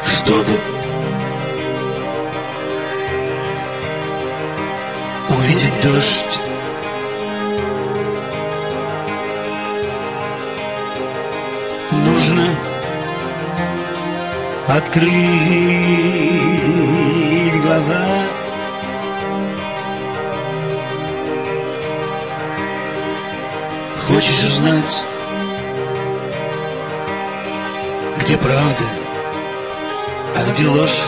Чтобы увидеть дождь, нужно открыть глаза. Хочешь узнать, где правда, а где ложь?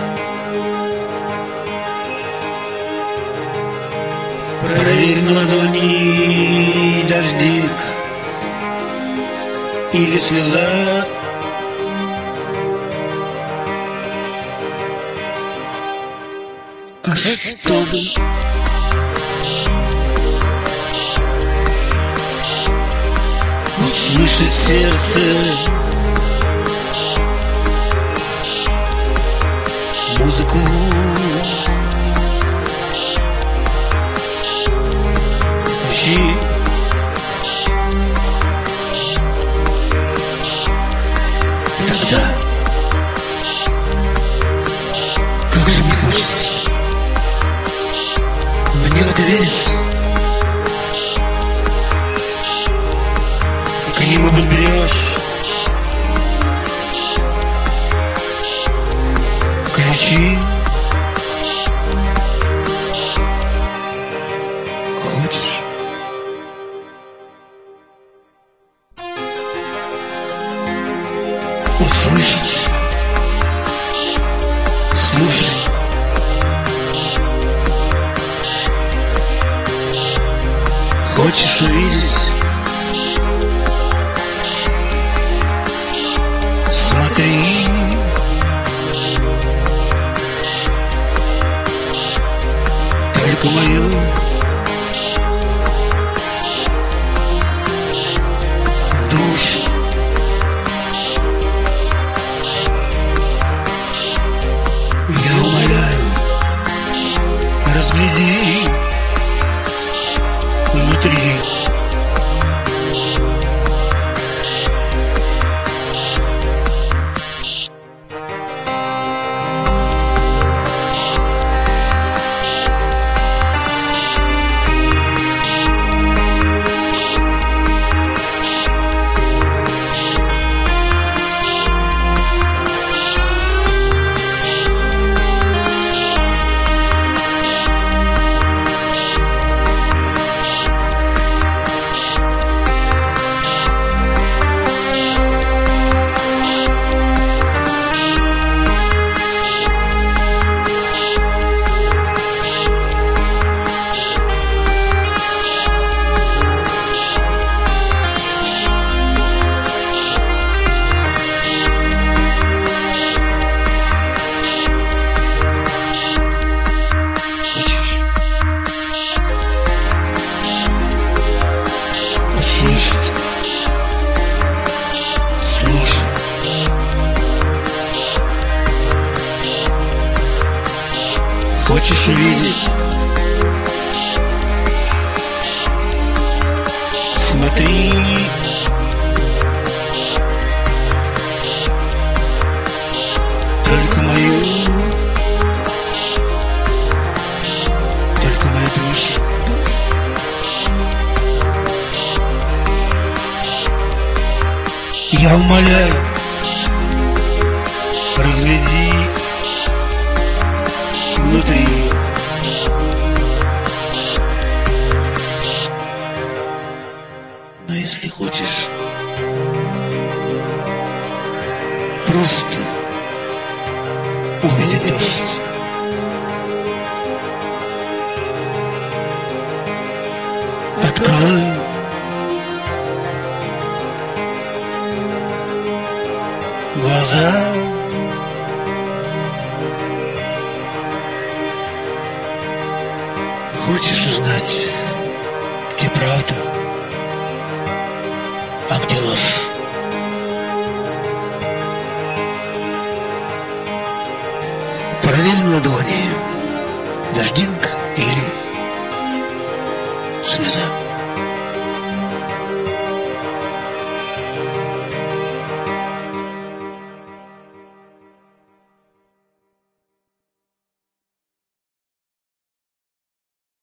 Проверь на ладони дождик или слеза. А чтобы услышать сердце, музыку, включи. Тогда как же мне хочется мне в это верится. К нему подберешь ключи. Хочешь? Услышать? Слушай. Хочешь увидеть? Смотри. Только мою душу. Я умоляю, разгляди внутри. Слушай. Хочешь увидеть? Смотри. Только мою душу. Я умоляю, разгляди внутри. Но если хочешь, просто увидеть дождь. Открой глаза. Хочешь узнать, где правда, а где ложь? Проверь на ладони, дождинка или слеза.